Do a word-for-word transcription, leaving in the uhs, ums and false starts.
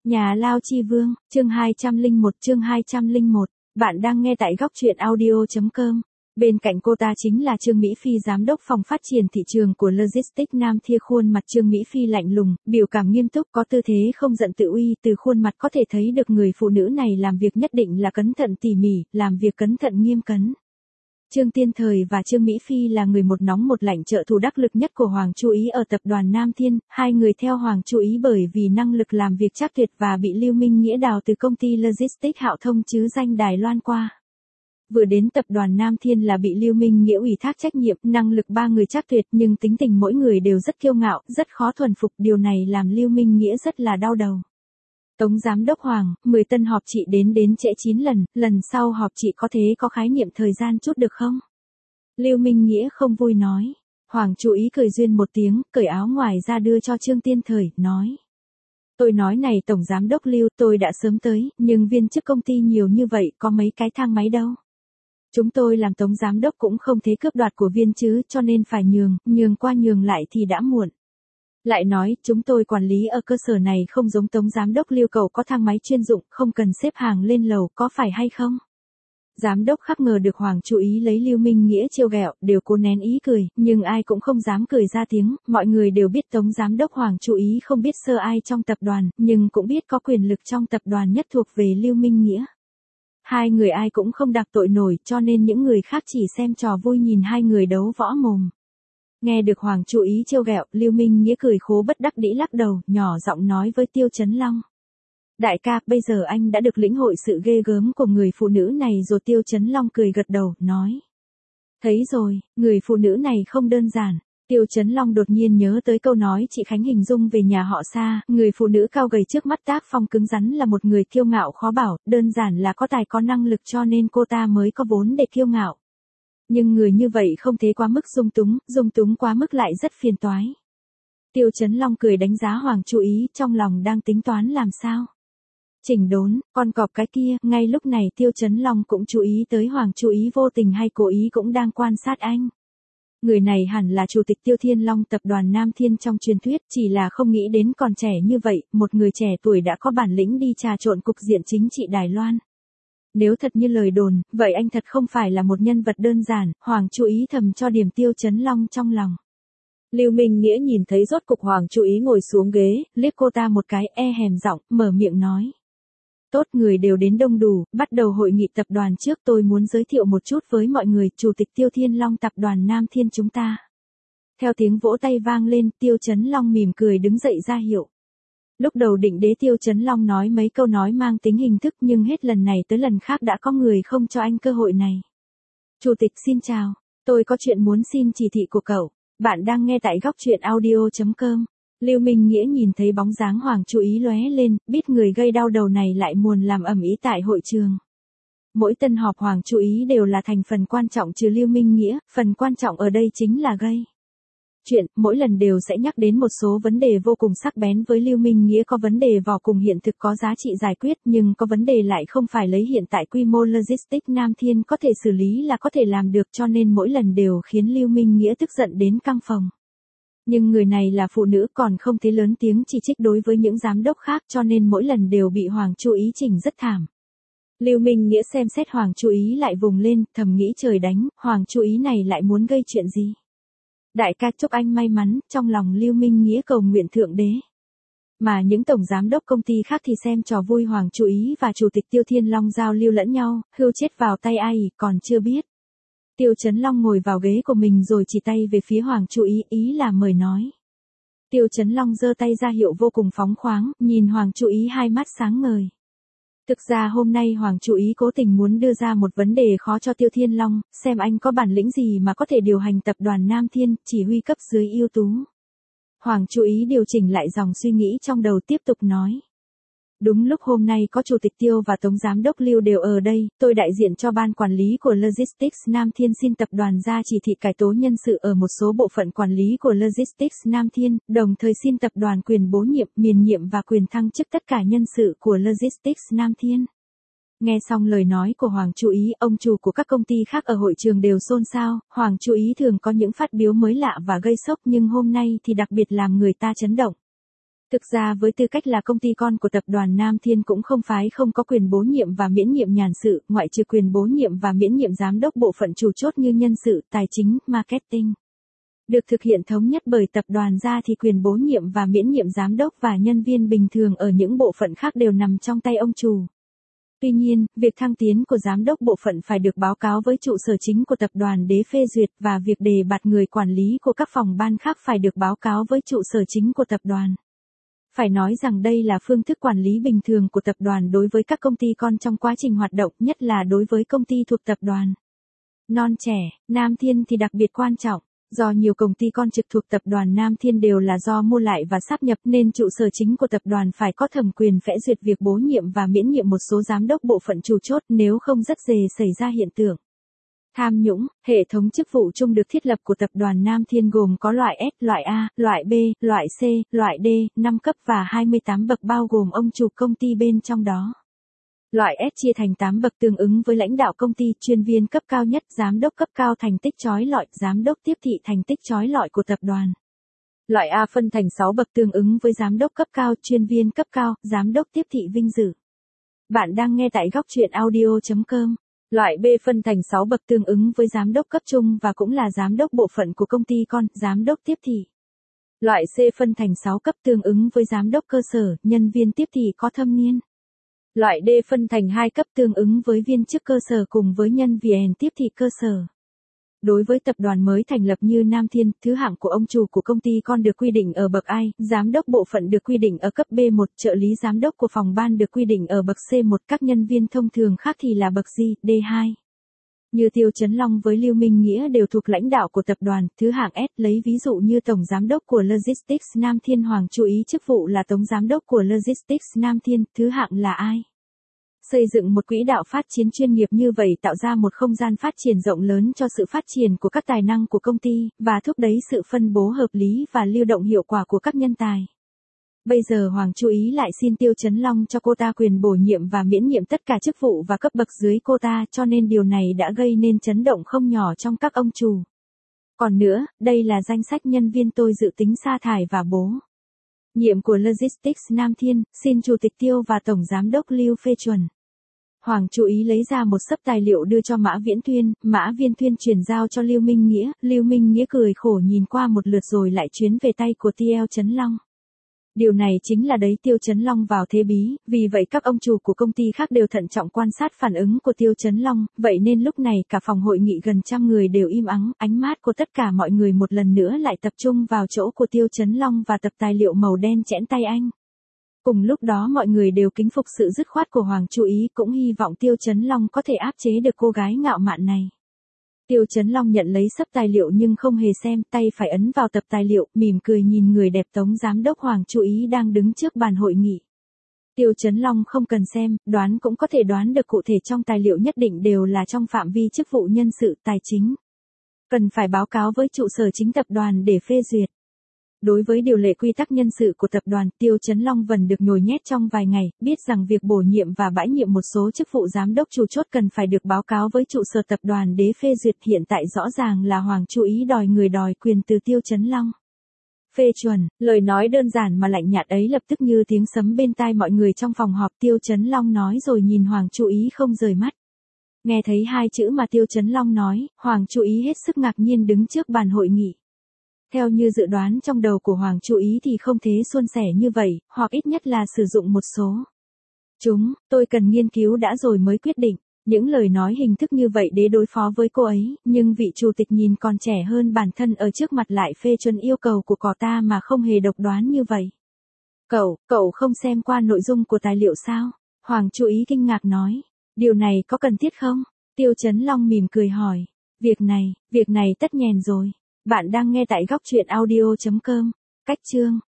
Nhà Lao Chi Vương, chương hai trăm lẻ một chương hai trăm lẻ một, bạn đang nghe tại góc truyện audio chấm com. Bên cạnh cô ta chính là Trương Mỹ Phi, giám đốc phòng phát triển thị trường của Logistics Nam Thia. Khuôn mặt Trương Mỹ Phi lạnh lùng, biểu cảm nghiêm túc, có tư thế không giận tự uy. Từ khuôn mặt có thể thấy được người phụ nữ này làm việc nhất định là cẩn thận tỉ mỉ, làm việc cẩn thận nghiêm cẩn. Trương Tiên Thời và Trương Mỹ Phi là người một nóng một lạnh, trợ thủ đắc lực nhất của Hoàng Chu Ý ở tập đoàn Nam Thiên. Hai người theo Hoàng Chu Ý bởi vì năng lực làm việc chắc tuyệt và bị Lưu Minh Nghĩa đào từ công ty Logistics Hạo Thông chứ danh Đài Loan qua. Vừa đến tập đoàn Nam Thiên là bị Lưu Minh Nghĩa ủy thác trách nhiệm, năng lực ba người chắc tuyệt nhưng tính tình mỗi người đều rất kiêu ngạo, rất khó thuần phục, điều này làm Lưu Minh Nghĩa rất là đau đầu. Tống Giám đốc Hoàng, mười tân họp chị đến đến trễ chín lần, lần sau họp chị có thế có khái niệm thời gian chút được không? Lưu Minh Nghĩa không vui nói. Hoàng Chu Ý cười duyên một tiếng, cởi áo ngoài ra đưa cho Trương Tiên Thời, nói. Tôi nói này Tổng Giám đốc Lưu, tôi đã sớm tới, nhưng viên chức công ty nhiều như vậy, có mấy cái thang máy đâu. Chúng tôi làm Tống Giám đốc cũng không thế cướp đoạt của viên chứ, cho nên phải nhường, nhường qua nhường lại thì đã muộn. Lại nói, chúng tôi quản lý ở cơ sở này không giống Tống Giám đốc Lưu cậu có thang máy chuyên dụng, không cần xếp hàng lên lầu, có phải hay không? Giám đốc khắc ngờ được Hoàng Chu Ý lấy Lưu Minh Nghĩa trêu ghẹo, đều cố nén ý cười, nhưng ai cũng không dám cười ra tiếng. Mọi người đều biết Tống Giám đốc Hoàng Chu Ý không biết sơ ai trong tập đoàn, nhưng cũng biết có quyền lực trong tập đoàn nhất thuộc về Lưu Minh Nghĩa. Hai người ai cũng không đắc tội nổi, cho nên những người khác chỉ xem trò vui nhìn hai người đấu võ mồm. Nghe được Hoàng Chu Ý trêu ghẹo, Lưu Minh Nghĩa cười khố bất đắc dĩ lắc đầu, nhỏ giọng nói với Tiêu Chấn Long. Đại ca, bây giờ anh đã được lĩnh hội sự ghê gớm của người phụ nữ này rồi. Tiêu Chấn Long cười gật đầu, nói. Thấy rồi, người phụ nữ này không đơn giản. Tiêu Chấn Long đột nhiên nhớ tới câu nói chị Khánh hình dung về nhà họ Sa, người phụ nữ cao gầy trước mắt tác phong cứng rắn là một người kiêu ngạo khó bảo, đơn giản là có tài có năng lực cho nên cô ta mới có vốn để kiêu ngạo. Nhưng người như vậy không thế quá mức dung túng, dung túng quá mức lại rất phiền toái. Tiêu Chấn Long cười đánh giá Hoàng Chu Ý, trong lòng đang tính toán làm sao. Chỉnh đốn, con cọp cái kia, ngay lúc này Tiêu Chấn Long cũng chú ý tới Hoàng Chu Ý vô tình hay cố ý cũng đang quan sát anh. Người này hẳn là chủ tịch Tiêu Thiên Long tập đoàn Nam Thiên trong truyền thuyết, chỉ là không nghĩ đến còn trẻ như vậy, một người trẻ tuổi đã có bản lĩnh đi trà trộn cục diện chính trị Đài Loan. Nếu thật như lời đồn, vậy anh thật không phải là một nhân vật đơn giản. Hoàng Chu Ý thầm cho điểm Tiêu Chấn Long trong lòng. Lưu Minh Nghĩa nhìn thấy rốt cục Hoàng Chu Ý ngồi xuống ghế, liếc cô ta một cái, e hèm giọng, mở miệng nói. Tốt, người đều đến đông đủ, bắt đầu hội nghị tập đoàn trước. Tôi muốn giới thiệu một chút với mọi người, Chủ tịch Tiêu Thiên Long tập đoàn Nam Thiên chúng ta. Theo tiếng vỗ tay vang lên, Tiêu Chấn Long mỉm cười đứng dậy ra hiệu. Lúc đầu định đế Tiêu Chấn Long nói mấy câu nói mang tính hình thức, nhưng hết lần này tới lần khác đã có người không cho anh cơ hội này. Chủ tịch xin chào, tôi có chuyện muốn xin chỉ thị của cậu. Bạn đang nghe tại góc truyện audio chấm com. Lưu Minh Nghĩa nhìn thấy bóng dáng Hoàng Chu Ý lóe lên, biết người gây đau đầu này lại muốn làm ầm ĩ tại hội trường. Mỗi tân họp Hoàng Chu Ý đều là thành phần quan trọng trừ Lưu Minh Nghĩa, phần quan trọng ở đây chính là gây chuyện, mỗi lần đều sẽ nhắc đến một số vấn đề vô cùng sắc bén với Lưu Minh Nghĩa. Có vấn đề vô cùng hiện thực có giá trị giải quyết, nhưng có vấn đề lại không phải lấy hiện tại quy mô Logistics Nam Thiên có thể xử lý là có thể làm được, cho nên mỗi lần đều khiến Lưu Minh Nghĩa tức giận đến căng phòng. Nhưng người này là phụ nữ còn không thế lớn tiếng chỉ trích đối với những giám đốc khác, cho nên mỗi lần đều bị Hoàng Chu Ý chỉnh rất thảm. Lưu Minh Nghĩa xem xét Hoàng Chu Ý lại vùng lên, thầm nghĩ trời đánh, Hoàng Chu Ý này lại muốn gây chuyện gì. Đại ca chúc anh may mắn, trong lòng Lưu Minh Nghĩa cầu nguyện Thượng Đế. Mà những tổng giám đốc công ty khác thì xem trò vui Hoàng Chu Ý và Chủ tịch Tiêu Thiên Long giao lưu lẫn nhau, hươu chết vào tay ai còn chưa biết. Tiêu Chấn Long ngồi vào ghế của mình rồi chỉ tay về phía Hoàng Chu Ý, ý là mời nói. Tiêu Chấn Long giơ tay ra hiệu vô cùng phóng khoáng, nhìn Hoàng Chu Ý hai mắt sáng ngời. Thực ra hôm nay Hoàng Chu Ý cố tình muốn đưa ra một vấn đề khó cho Tiêu Thiên Long, xem anh có bản lĩnh gì mà có thể điều hành tập đoàn Nam Thiên, chỉ huy cấp dưới ưu tú. Hoàng Chu Ý điều chỉnh lại dòng suy nghĩ trong đầu tiếp tục nói. Đúng lúc hôm nay có Chủ tịch Tiêu và Tống Giám đốc Lưu đều ở đây, tôi đại diện cho ban quản lý của Logistics Nam Thiên xin tập đoàn ra chỉ thị cải tố nhân sự ở một số bộ phận quản lý của Logistics Nam Thiên, đồng thời xin tập đoàn quyền bổ nhiệm, miễn nhiệm và quyền thăng chức tất cả nhân sự của Logistics Nam Thiên. Nghe xong lời nói của Hoàng Chu Ý, ông chủ của các công ty khác ở hội trường đều xôn xao. Hoàng Chu Ý thường có những phát biểu mới lạ và gây sốc, nhưng hôm nay thì đặc biệt làm người ta chấn động. Thực ra với tư cách là công ty con của tập đoàn Nam Thiên cũng không phái không có quyền bổ nhiệm và miễn nhiệm nhàn sự, ngoại trừ quyền bổ nhiệm và miễn nhiệm giám đốc bộ phận chủ chốt như nhân sự, tài chính, marketing. Được thực hiện thống nhất bởi tập đoàn ra thì quyền bổ nhiệm và miễn nhiệm giám đốc và nhân viên bình thường ở những bộ phận khác đều nằm trong tay ông chủ. Tuy nhiên, việc thăng tiến của giám đốc bộ phận phải được báo cáo với trụ sở chính của tập đoàn để phê duyệt và việc đề bạt người quản lý của các phòng ban khác phải được báo cáo với trụ sở chính của tập đoàn. Phải nói rằng đây là phương thức quản lý bình thường của tập đoàn đối với các công ty con trong quá trình hoạt động, nhất là đối với công ty thuộc tập đoàn. Non trẻ, Nam Thiên thì đặc biệt quan trọng. Do nhiều công ty con trực thuộc tập đoàn Nam Thiên đều là do mua lại và sáp nhập nên trụ sở chính của tập đoàn phải có thẩm quyền phê duyệt việc bổ nhiệm và miễn nhiệm một số giám đốc bộ phận chủ chốt, nếu không rất dễ xảy ra hiện tượng tham nhũng. Hệ thống chức vụ chung được thiết lập của tập đoàn Nam Thiên gồm có loại S, loại A, loại B, loại C, loại D, năm cấp và hai mươi tám bậc bao gồm ông chủ công ty bên trong đó. Loại S chia thành tám bậc tương ứng với lãnh đạo công ty, chuyên viên cấp cao nhất, giám đốc cấp cao thành tích chói lọi, giám đốc tiếp thị thành tích chói lọi của tập đoàn. Loại A phân thành sáu bậc tương ứng với giám đốc cấp cao, chuyên viên cấp cao, giám đốc tiếp thị vinh dự. Bạn đang nghe tại góc truyện audio chấm com. Loại B phân thành sáu bậc tương ứng với giám đốc cấp trung và cũng là giám đốc bộ phận của công ty con, giám đốc tiếp thị. Loại C phân thành sáu cấp tương ứng với giám đốc cơ sở, nhân viên tiếp thị có thâm niên. Loại D phân thành hai cấp tương ứng với viên chức cơ sở cùng với nhân viên tiếp thị cơ sở. Đối với tập đoàn mới thành lập như Nam Thiên, thứ hạng của ông chủ của công ty con được quy định ở bậc I, giám đốc bộ phận được quy định ở cấp B một, trợ lý giám đốc của phòng ban được quy định ở bậc C một, các nhân viên thông thường khác thì là bậc G, D hai. Như Tiêu Chấn Long với Lưu Minh Nghĩa đều thuộc lãnh đạo của tập đoàn, thứ hạng S, lấy ví dụ như tổng giám đốc của Logistics Nam Thiên Hoàng chú ý chức vụ là tổng giám đốc của Logistics Nam Thiên, thứ hạng là ai? Xây dựng một quỹ đạo phát triển chuyên nghiệp như vậy tạo ra một không gian phát triển rộng lớn cho sự phát triển của các tài năng của công ty, và thúc đẩy sự phân bố hợp lý và lưu động hiệu quả của các nhân tài. Bây giờ Hoàng chú ý lại xin Tiêu Chấn Long cho cô ta quyền bổ nhiệm và miễn nhiệm tất cả chức vụ và cấp bậc dưới cô ta, cho nên điều này đã gây nên chấn động không nhỏ trong các ông chủ. Còn nữa, đây là danh sách nhân viên tôi dự tính sa thải và bố nhiệm của Logistics Nam Thiên, xin Chủ tịch Tiêu và Tổng Giám đốc Lưu phê chuẩn. Hoàng chú ý lấy ra một xấp tài liệu đưa cho Mã Viễn Thuyên, Mã Viễn Thuyên chuyển giao cho Lưu Minh Nghĩa, Lưu Minh Nghĩa cười khổ nhìn qua một lượt rồi lại chuyến về tay của Tiêu Chấn Long. Điều này chính là đấy Tiêu Chấn Long vào thế bí, vì vậy các ông chủ của công ty khác đều thận trọng quan sát phản ứng của Tiêu Chấn Long, vậy nên lúc này cả phòng hội nghị gần trăm người đều im ắng, ánh mắt của tất cả mọi người một lần nữa lại tập trung vào chỗ của Tiêu Chấn Long và tập tài liệu màu đen chẽn tay anh. Cùng lúc đó mọi người đều kính phục sự dứt khoát của Hoàng chú ý, cũng hy vọng Tiêu Chấn Long có thể áp chế được cô gái ngạo mạn này. Tiêu Chấn Long nhận lấy xấp tài liệu nhưng không hề xem, tay phải ấn vào tập tài liệu, mỉm cười nhìn người đẹp Tống Giám đốc Hoàng chú ý đang đứng trước bàn hội nghị. Tiêu Chấn Long không cần xem, đoán cũng có thể đoán được cụ thể trong tài liệu nhất định đều là trong phạm vi chức vụ nhân sự, tài chính. Cần phải báo cáo với trụ sở chính tập đoàn để phê duyệt. Đối với điều lệ quy tắc nhân sự của tập đoàn, Tiêu Chấn Long vẫn được nhồi nhét trong vài ngày, biết rằng việc bổ nhiệm và bãi nhiệm một số chức vụ giám đốc chủ chốt cần phải được báo cáo với trụ sở tập đoàn để phê duyệt, hiện tại rõ ràng là Hoàng chú ý đòi người đòi quyền từ Tiêu Chấn Long. Phê chuẩn, lời nói đơn giản mà lạnh nhạt ấy lập tức như tiếng sấm bên tai mọi người trong phòng họp. Tiêu Chấn Long nói rồi nhìn Hoàng chú ý không rời mắt. Nghe thấy hai chữ mà Tiêu Chấn Long nói, Hoàng chú ý hết sức ngạc nhiên đứng trước bàn hội nghị. Theo như dự đoán trong đầu của Hoàng chú ý thì không thế suôn sẻ như vậy, hoặc ít nhất là sử dụng một số. Chúng, tôi cần nghiên cứu đã rồi mới quyết định. Những lời nói hình thức như vậy để đối phó với cô ấy, nhưng vị chủ tịch nhìn còn trẻ hơn bản thân ở trước mặt lại phê chuẩn yêu cầu của cỏ ta mà không hề độc đoán như vậy. Cậu, cậu không xem qua nội dung của tài liệu sao? Hoàng chú ý kinh ngạc nói. Điều này có cần thiết không? Tiêu Chấn Long mỉm cười hỏi. Việc này, việc này tất nhèn rồi. Bạn đang nghe tại góc truyện audio chấm com. Cách chương.